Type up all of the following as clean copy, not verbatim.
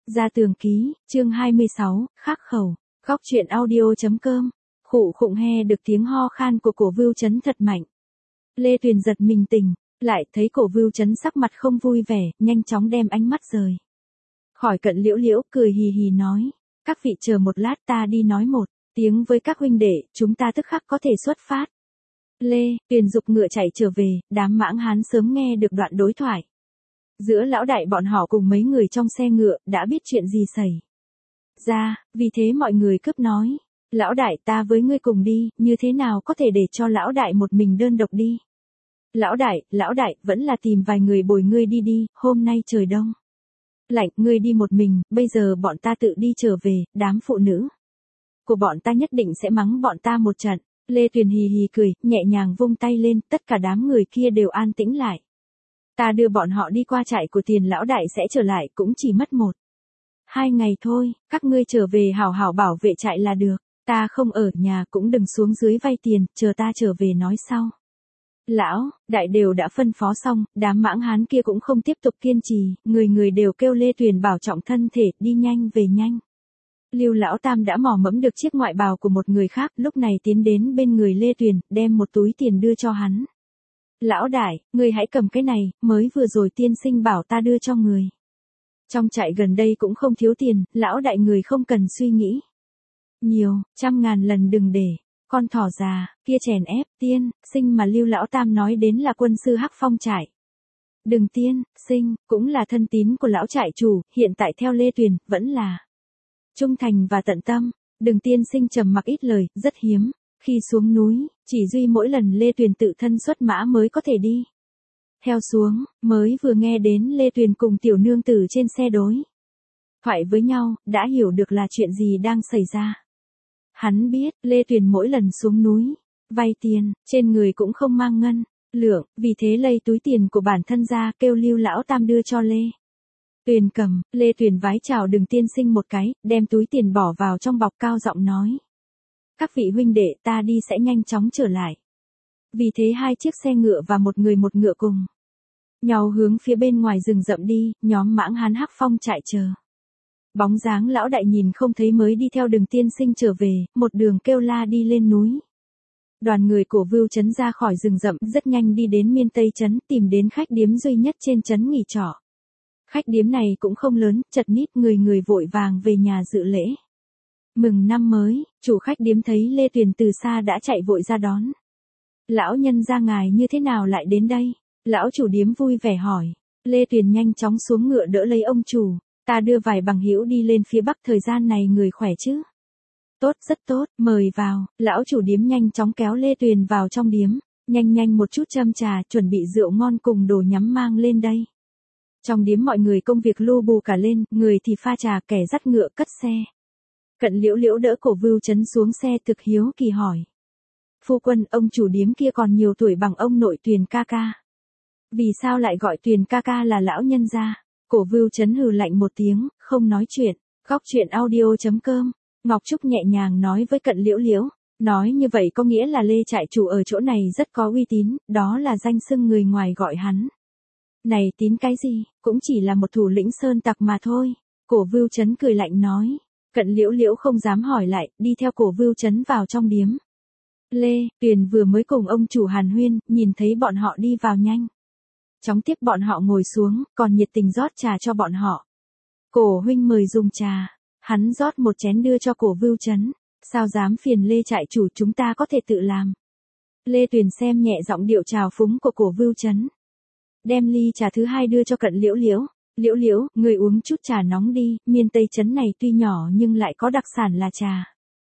Gia Tường Ký, chương 26, khắc khẩu, góc truyện audio.com. Khụ khụng he được tiếng ho khan của Cổ Vưu Chấn thật mạnh. Lê Tuyền giật mình tỉnh, lại thấy Cổ Vưu Chấn sắc mặt không vui vẻ, nhanh chóng đem ánh mắt rời khỏi Cận Liễu Liễu, cười hì hì nói, các vị chờ một lát, ta đi nói một tiếng với các huynh đệ, chúng ta tức khắc có thể xuất phát. Lê Tuyền giục ngựa chạy trở về, đám mãng hán sớm nghe được đoạn đối thoại giữa lão đại bọn họ cùng mấy người trong xe ngựa, đã biết chuyện gì xảy ra, vì thế mọi người cướp nói, lão đại, ta với ngươi cùng đi, như thế nào có thể để cho lão đại một mình đơn độc đi. Lão đại, vẫn là tìm vài người bồi ngươi đi đi, hôm nay trời đông lạnh, ngươi đi một mình, bây giờ bọn ta tự đi trở về, đám phụ nữ của bọn ta nhất định sẽ mắng bọn ta một trận. Lê Tuyền hì hì cười, nhẹ nhàng vung tay lên, tất cả đám người kia đều an tĩnh lại. Ta đưa bọn họ đi qua trại của Tiền lão đại sẽ trở lại, cũng chỉ mất 1-2 ngày thôi, các ngươi trở về hảo hảo bảo vệ trại là được, ta không ở nhà cũng đừng xuống dưới vay tiền, chờ ta trở về nói sau. Lão đại đều đã phân phó xong, đám mãng hán kia cũng không tiếp tục kiên trì, người người đều kêu Lê Tuyền bảo trọng thân thể, đi nhanh về nhanh. Lưu Lão Tam đã mò mẫm được chiếc ngoại bào của một người khác, lúc này tiến đến bên người Lê Tuyền, đem một túi tiền đưa cho hắn. Lão đại, người hãy cầm cái này, mới vừa rồi tiên sinh bảo ta đưa cho người. Trong trại gần đây cũng không thiếu tiền, lão đại người không cần suy nghĩ nhiều, 100.000 lần đừng để con thỏ già kia chèn ép. Tiên sinh mà Lưu Lão Tam nói đến là quân sư Hắc Phong trại. Đừng tiên sinh, cũng là thân tín của lão trại chủ, hiện tại theo Lê Tuyền, vẫn là trung thành và tận tâm. Đừng tiên sinh trầm mặc ít lời, rất hiếm. Khi xuống núi, chỉ duy mỗi lần Lê Tuyền tự thân xuất mã mới có thể đi theo xuống, mới vừa nghe đến Lê Tuyền cùng tiểu nương tử trên xe đối thoại với nhau, đã hiểu được là chuyện gì đang xảy ra. Hắn biết, Lê Tuyền mỗi lần xuống núi vay tiền, trên người cũng không mang ngân lượng, vì thế lấy túi tiền của bản thân ra, kêu Lưu Lão Tam đưa cho Lê Tuyền cầm. Lê Tuyền vái chào Đừng tiên sinh một cái, đem túi tiền bỏ vào trong bọc, cao giọng nói, các vị huynh đệ, ta đi sẽ nhanh chóng trở lại. Vì thế 2 chiếc xe ngựa và một người một ngựa cùng nhau hướng phía bên ngoài rừng rậm đi, nhóm mãng hán Hắc Phong trại chờ bóng dáng lão đại nhìn không thấy mới đi theo Đừng tiên sinh trở về, một đường kêu la đi lên núi. Đoàn người Cổ Vưu Chấn ra khỏi rừng rậm, rất nhanh đi đến Miên Tây trấn, tìm đến khách điếm duy nhất trên trấn nghỉ trọ. Khách điếm này cũng không lớn, chật nít, người người vội vàng về nhà dự lễ mừng năm mới. Chủ khách điếm thấy Lê Tuyền từ xa đã chạy vội ra đón. Lão nhân gia ngài như thế nào lại đến đây? Lão chủ điếm vui vẻ hỏi. Lê Tuyền nhanh chóng xuống ngựa đỡ lấy ông chủ. Ta đưa vài bằng hữu đi lên phía Bắc, thời gian này người khỏe chứ? Tốt, rất tốt, mời vào. Lão chủ điếm nhanh chóng kéo Lê Tuyền vào trong điếm. Nhanh một chút châm trà, chuẩn bị rượu ngon cùng đồ nhắm mang lên đây. Trong điếm mọi người công việc lu bù cả lên, người thì pha trà, kẻ dắt ngựa cất xe. Cận Liễu Liễu đỡ Cổ Vưu Chấn xuống xe, thực hiếu kỳ hỏi. Phu quân, ông chủ điếm kia còn nhiều tuổi bằng ông nội Tuyền ca ca. Vì sao lại gọi Tuyền ca ca là lão nhân gia? Cổ Vưu Chấn hừ lạnh một tiếng, không nói chuyện. Góc truyện audio.com. Ngọc Trúc nhẹ nhàng nói với Cận Liễu Liễu. Nói như vậy có nghĩa là Lê trại chủ ở chỗ này rất có uy tín, đó là danh xưng người ngoài gọi hắn. Này tín cái gì, cũng chỉ là một thủ lĩnh sơn tặc mà thôi. Cổ Vưu Chấn cười lạnh nói. Cận Liễu Liễu không dám hỏi lại, đi theo Cổ Vưu Chấn vào trong điếm. Lê Tuyền vừa mới cùng ông chủ hàn huyên, nhìn thấy bọn họ đi vào nhanh chóng tiếp bọn họ ngồi xuống, còn nhiệt tình rót trà cho bọn họ. Cổ huynh mời dùng trà. Hắn rót một chén đưa cho Cổ Vưu Chấn. Sao dám phiền Lê trại chủ, chúng ta có thể tự làm. Lê Tuyền xem nhẹ giọng điệu trào phúng của Cổ Vưu Chấn. Đem ly trà thứ 2 đưa cho Cận Liễu Liễu. Liễu Liễu, người uống chút trà nóng đi, Miên Tây trấn này tuy nhỏ nhưng lại có đặc sản là trà.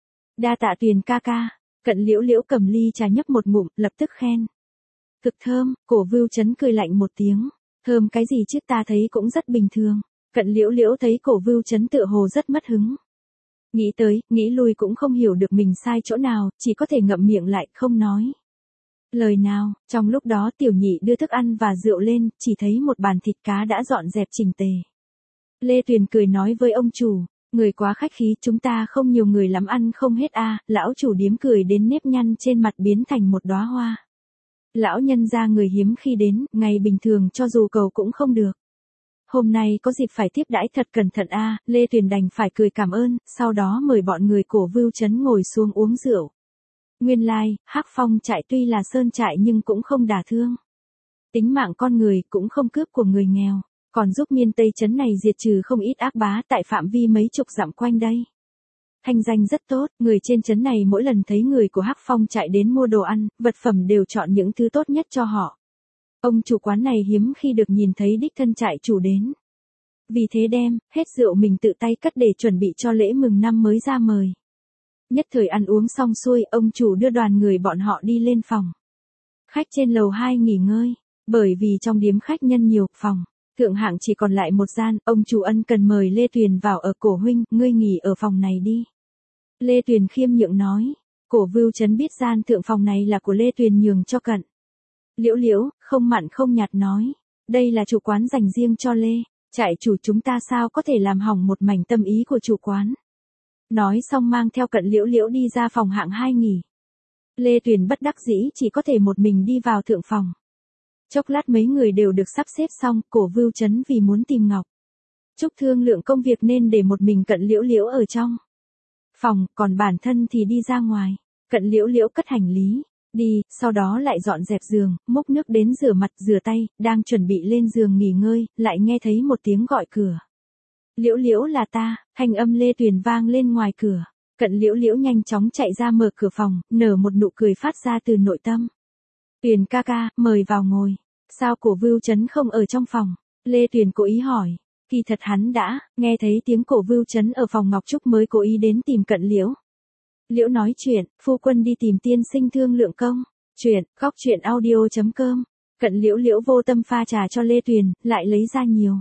Đa tạ Tuyền ca ca. Cận Liễu Liễu cầm ly trà nhấp một ngụm, lập tức khen. Cực thơm. Cổ Vưu Chấn cười lạnh một tiếng. Thơm cái gì chứ, ta thấy cũng rất bình thường. Cận Liễu Liễu thấy Cổ Vưu Chấn tựa hồ rất mất hứng. Nghĩ tới, nghĩ lui cũng không hiểu được mình sai chỗ nào, chỉ có thể ngậm miệng lại, không nói lời nào. Trong lúc đó tiểu nhị đưa thức ăn và rượu lên, chỉ thấy một bàn thịt cá đã dọn dẹp chỉnh tề. Lê Tuyền cười nói với ông chủ, người quá khách khí, chúng ta không nhiều người lắm, ăn không hết a. Lão chủ điếm cười đến nếp nhăn trên mặt biến thành một đóa hoa. Lão nhân gia người hiếm khi đến, ngày bình thường cho dù cầu cũng không được. Hôm nay có dịp phải tiếp đãi thật cẩn thận a, Lê Tuyền đành phải cười cảm ơn, sau đó mời bọn người của Vưu Trấn ngồi xuống uống rượu. Nguyên lai, Hắc Phong trại tuy là sơn trại nhưng cũng không đả thương tính mạng con người, cũng không cướp của người nghèo, còn giúp miền Tây trấn này diệt trừ không ít ác bá tại phạm vi mấy chục dặm quanh đây. Thanh danh rất tốt, người trên trấn này mỗi lần thấy người của Hắc Phong chạy đến mua đồ ăn, vật phẩm đều chọn những thứ tốt nhất cho họ. Ông chủ quán này hiếm khi được nhìn thấy đích thân trại chủ đến. Vì thế đem hết rượu mình tự tay cất để chuẩn bị cho lễ mừng năm mới ra mời. Nhất thời ăn uống xong xuôi, ông chủ đưa đoàn người bọn họ đi lên phòng khách trên lầu 2 nghỉ ngơi, bởi vì trong điếm khách nhân nhiều, phòng thượng hạng chỉ còn lại một gian, ông chủ ân cần mời Lê Tuyền vào ở. Cổ huynh, ngươi nghỉ ở phòng này đi. Lê Tuyền khiêm nhượng nói. Cổ Vưu Trấn biết gian thượng phòng này là của Lê Tuyền nhường cho Cận Liễu Liễu, không mặn không nhạt nói. Đây là chủ quán dành riêng cho Lê trại chủ, chúng ta sao có thể làm hỏng một mảnh tâm ý của chủ quán. Nói xong mang theo Cận Liễu Liễu đi ra phòng hạng 2 nghỉ. Lê Tuyền bất đắc dĩ chỉ có thể một mình đi vào thượng phòng. Chốc lát mấy người đều được sắp xếp xong, Cổ Vưu Trấn vì muốn tìm Ngọc Trúc thương lượng công việc nên để một mình Cận Liễu Liễu ở trong phòng, còn bản thân thì đi ra ngoài. Cận Liễu Liễu cất hành lý đi, sau đó lại dọn dẹp giường, múc nước đến rửa mặt rửa tay, đang chuẩn bị lên giường nghỉ ngơi, lại nghe thấy một tiếng gọi cửa. Liễu Liễu, là ta, thanh âm Lê Tuyền vang lên ngoài cửa. Cận Liễu Liễu nhanh chóng chạy ra mở cửa phòng, nở một nụ cười phát ra từ nội tâm. Tuyền ca ca, mời vào ngồi. Sao Cổ Vưu Trấn không ở trong phòng? Lê Tuyền cố ý hỏi. Kỳ thật hắn đã nghe thấy tiếng Cổ Vưu Trấn ở phòng Ngọc Trúc mới cố ý đến tìm Cận Liễu. Liễu nói chuyện, phu quân đi tìm tiên sinh thương lượng công. Chuyện, góc chuyện audio.com. Cận Liễu Liễu vô tâm pha trà cho Lê Tuyền, lại lấy ra nhiều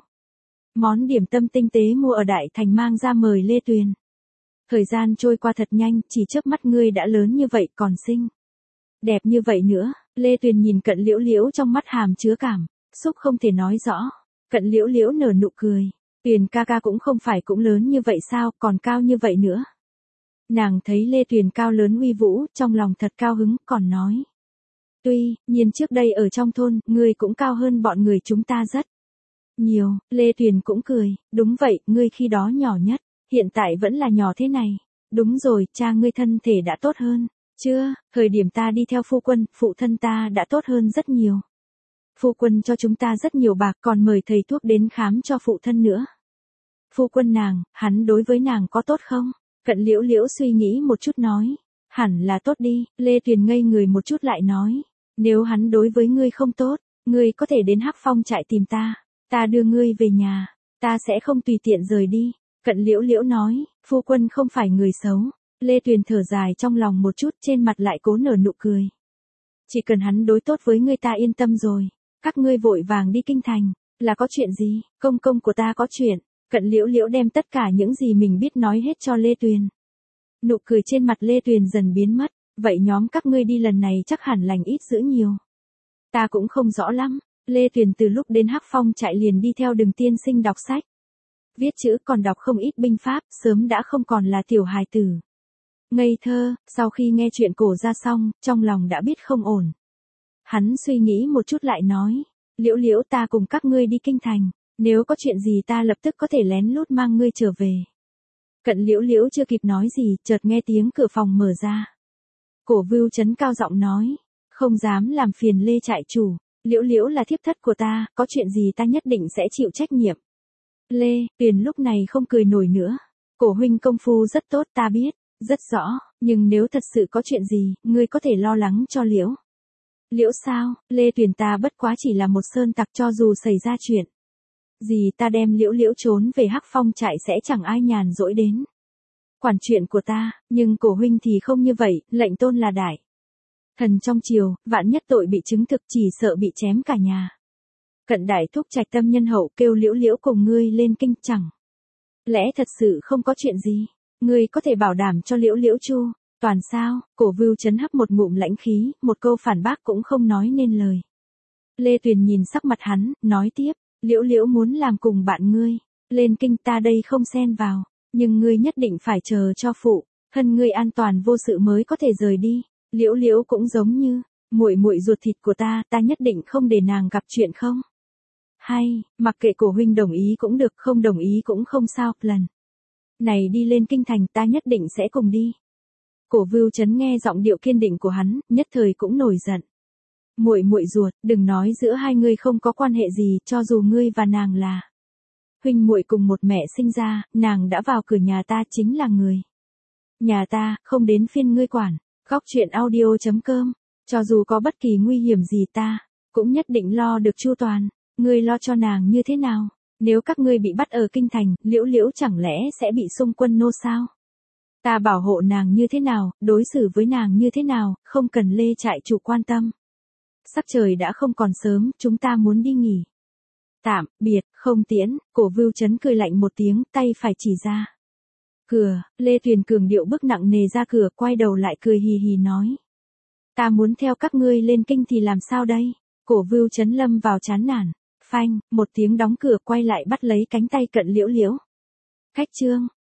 món điểm tâm tinh tế mua ở Đại Thành mang ra mời Lê Tuyền. Thời gian trôi qua thật nhanh, chỉ chớp mắt ngươi đã lớn như vậy, còn xinh đẹp như vậy nữa. Lê Tuyền nhìn Cận Liễu Liễu trong mắt hàm chứa cảm xúc không thể nói rõ. Cận Liễu Liễu nở nụ cười. Tuyền ca ca cũng không phải cũng lớn như vậy sao, còn cao như vậy nữa. Nàng thấy Lê Tuyền cao lớn uy vũ, trong lòng thật cao hứng, còn nói. Tuy nhiên trước đây ở trong thôn, ngươi cũng cao hơn bọn người chúng ta rất nhiều. Lê Tuyền cũng cười. Đúng vậy, ngươi khi đó nhỏ nhất, hiện tại vẫn là nhỏ thế này. Đúng rồi, cha ngươi thân thể đã tốt hơn chưa? Thời điểm ta đi theo phu quân, phụ thân ta đã tốt hơn rất nhiều. Phu quân cho chúng ta rất nhiều bạc, còn mời thầy thuốc đến khám cho phụ thân nữa. Phu quân nàng, hắn đối với nàng có tốt không? Cận Liễu Liễu suy nghĩ một chút nói. Hẳn là tốt đi. Lê Tuyền ngây người một chút lại nói. Nếu hắn đối với ngươi không tốt, ngươi có thể đến Hắc Phong trại tìm ta. Ta đưa ngươi về nhà. Ta sẽ không tùy tiện rời đi. Cận Liễu Liễu nói. Phu quân không phải người xấu. Lê Tuyền thở dài trong lòng một chút, trên mặt lại cố nở nụ cười. Chỉ cần hắn đối tốt với ngươi ta yên tâm rồi. Các ngươi vội vàng đi kinh thành. Là có chuyện gì? Công công của ta có chuyện. Cận Liễu Liễu đem tất cả những gì mình biết nói hết cho Lê Tuyền. Nụ cười trên mặt Lê Tuyền dần biến mất. Vậy nhóm các ngươi đi lần này chắc hẳn lành ít dữ nhiều. Ta cũng không rõ lắm. Lê Tuyền từ lúc đến Hắc Phong trại liền đi theo Đường tiên sinh đọc sách. Viết chữ còn đọc không ít binh pháp, sớm đã không còn là tiểu hài tử ngây thơ. Sau khi nghe chuyện cổ ra xong, trong lòng đã biết không ổn. Hắn suy nghĩ một chút lại nói. Liễu Liễu, ta cùng các ngươi đi kinh thành. Nếu có chuyện gì ta lập tức có thể lén lút mang ngươi trở về. Cận Liễu Liễu chưa kịp nói gì, chợt nghe tiếng cửa phòng mở ra. Cổ Vưu Trấn cao giọng nói. Không dám làm phiền Lê trại chủ. Liễu Liễu là thiếp thất của ta, có chuyện gì ta nhất định sẽ chịu trách nhiệm. Lê Tuyền lúc này không cười nổi nữa. Cổ huynh công phu rất tốt, ta biết rất rõ, nhưng nếu thật sự có chuyện gì, ngươi có thể lo lắng cho Liễu. Liễu sao? Lê Tuyền, ta bất quá chỉ là một sơn tặc, cho dù xảy ra chuyện gì ta đem Liễu Liễu trốn về Hắc Phong trại sẽ chẳng ai nhàn rỗi đến quản chuyện của ta, nhưng cổ huynh thì không như vậy, lệnh tôn là đại thần trong triều, vạn nhất tội bị chứng thực chỉ sợ bị chém cả nhà. Cận đại thúc trạch tâm nhân hậu, kêu Liễu Liễu cùng ngươi lên kinh, chẳng lẽ thật sự không có chuyện gì? Ngươi có thể bảo đảm cho Liễu Liễu chu toàn sao? Cổ Vưu Trấn hấp một ngụm lãnh khí, một câu phản bác cũng không nói nên lời. Lê Tuyền nhìn sắc mặt hắn, nói tiếp. Liễu Liễu muốn làm cùng bạn ngươi lên kinh, ta đây không xen vào, nhưng ngươi nhất định phải chờ cho phụ thân ngươi an toàn vô sự mới có thể rời đi. Liễu Liễu cũng giống như muội muội ruột thịt của ta, ta nhất định không để nàng gặp chuyện không Hay, mặc kệ cổ huynh đồng ý cũng được, không đồng ý cũng không sao, lần này đi lên kinh thành ta nhất định sẽ cùng đi. Cổ Vưu Chấn nghe giọng điệu kiên định của hắn, nhất thời cũng nổi giận. Muội muội ruột, đừng nói giữa hai ngươi không có quan hệ gì, cho dù ngươi và nàng là huynh muội cùng một mẹ sinh ra, nàng đã vào cửa nhà ta chính là người nhà ta, không đến phiên ngươi quản. Góc truyện audio.com, cho dù có bất kỳ nguy hiểm gì ta cũng nhất định lo được chu toàn. Ngươi lo cho nàng như thế nào? Nếu các ngươi bị bắt ở kinh thành, Liễu Liễu chẳng lẽ sẽ bị xung quân nô sao? Ta bảo hộ nàng như thế nào, đối xử với nàng như thế nào, không cần Lê trại chủ quan tâm. Sắc trời đã không còn sớm, chúng ta muốn đi nghỉ. Tạm biệt, không tiễn. Cổ Vưu Chấn cười lạnh một tiếng, tay phải chỉ ra cửa. Lê Tuyền cường điệu bước nặng nề ra cửa, quay đầu lại cười hì hì nói: ta muốn theo các ngươi lên kinh thì làm sao đây? Cổ Vưu Chấn lâm vào chán nản. Phanh, một tiếng đóng cửa, quay lại bắt lấy cánh tay Cận Liễu Liễu. Khách trương,